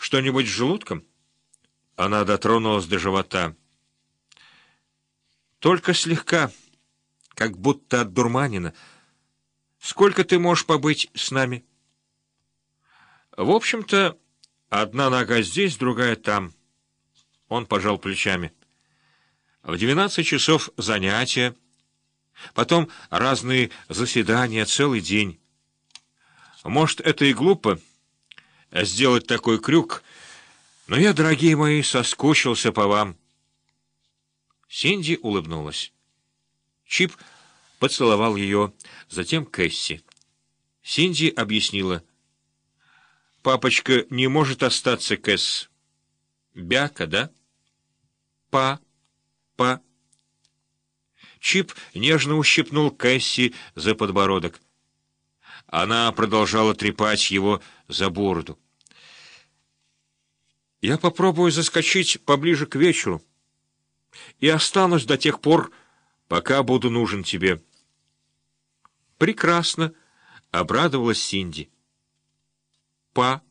что-нибудь с желудком?» Она дотронулась до живота. «Только слегка, как будто от дурманина. Сколько ты можешь побыть с нами?» «В общем-то, одна нога здесь, другая там». Он пожал плечами. «В 12 часов занятия, потом разные заседания, целый день. Может, это и глупо сделать такой крюк, но я, дорогие мои, соскучился по вам». Синди улыбнулась. Чип поцеловал ее, затем Кэсси. Синди объяснила: «Папочка не может остаться, Кэс. Бяка, да?» «Па. Чип нежно ущипнул Кэсси за подбородок. Она продолжала трепать его за бороду. «Я попробую заскочить поближе к вечеру и останусь до тех пор, пока буду нужен тебе». «Прекрасно», — обрадовалась Синди. «Па»,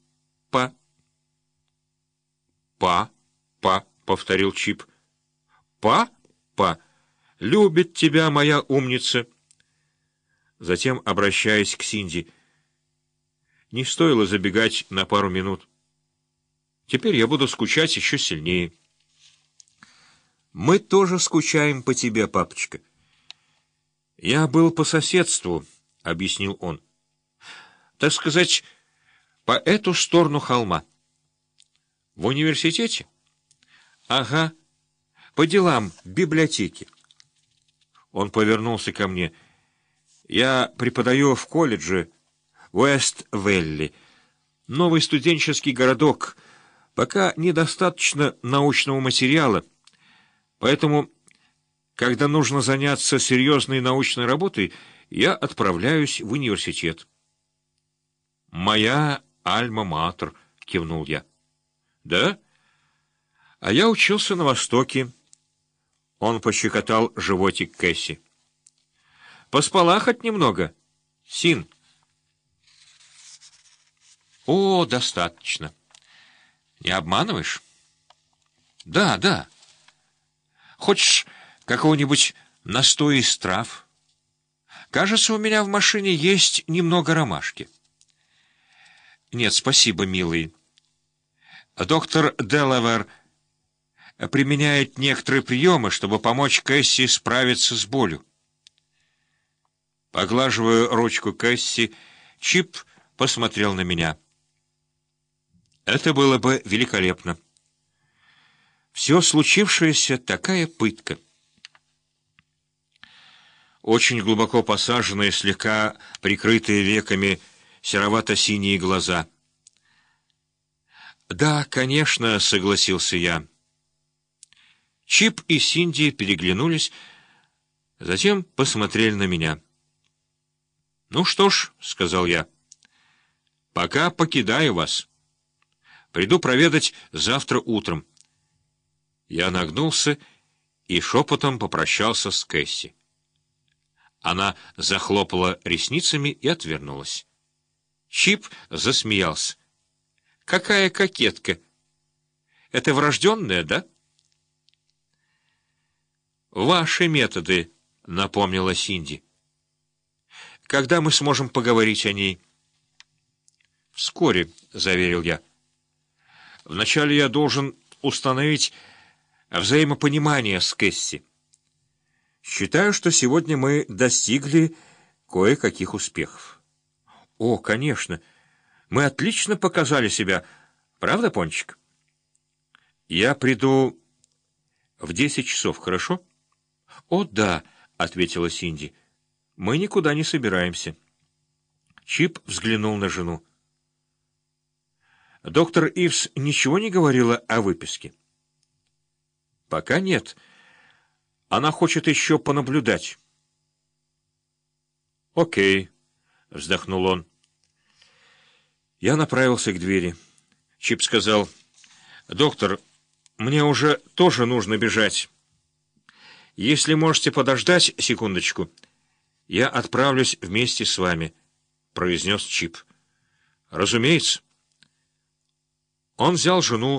— повторил Чип. «Па, любит тебя моя умница». Затем, обращаясь к Синди: «Не стоило забегать на пару минут. Теперь я буду скучать еще сильнее». «Мы тоже скучаем по тебе, папочка». «Я был по соседству», — объяснил он. «Так сказать, по эту сторону холма». «В университете?» «Ага, по делам в библиотеке». Он повернулся ко мне. «Я преподаю в колледже Уэст-Велли, новый студенческий городок. Пока недостаточно научного материала, поэтому, когда нужно заняться серьезной научной работой, я отправляюсь в университет». «Моя альма-матер», — кивнул я. «Да? А я учился на Востоке». Он пощекотал животик Кэсси. «Поспала хоть немного, Син?» «О, достаточно. Не обманываешь?» «Да. Хочешь какого-нибудь настоя из трав? Кажется, у меня в машине есть немного ромашки». «Нет, спасибо, милый. Доктор Делавер применяет некоторые приемы, чтобы помочь Кэсси справиться с болью». Поглаживая ручку Кэсси, Чип посмотрел на меня. «Это было бы великолепно. Все случившееся — такая пытка». Очень глубоко посаженные, слегка прикрытые веками, серовато-синие глаза. «Да, конечно», — согласился я. Чип и Синди переглянулись, затем посмотрели на меня. «Ну что ж», — сказал я, — «пока покидаю вас. Приду проведать завтра утром». Я нагнулся и шепотом попрощался с Кэсси. Она захлопала ресницами и отвернулась. Чип засмеялся. «Какая кокетка! Это врожденная, да?» «Ваши методы», — напомнила Синди. «Когда мы сможем поговорить о ней?» «Вскоре», — заверил я. «Вначале я должен установить взаимопонимание с Кэсси. Считаю, что сегодня мы достигли кое-каких успехов». «О, конечно. Мы отлично показали себя. Правда, Пончик?» «Я приду в 10 часов, хорошо?» «О, да», — ответила Синди. «Мы никуда не собираемся». Чип взглянул на жену. «Доктор Ивс ничего не говорила о выписке?» «Пока нет. Она хочет еще понаблюдать». «Окей», — вздохнул он. Я направился к двери. Чип сказал: «Доктор, мне уже тоже нужно бежать. Если можете подождать секундочку, я отправлюсь вместе с вами», — произнес Чип. «Разумеется». Он взял жену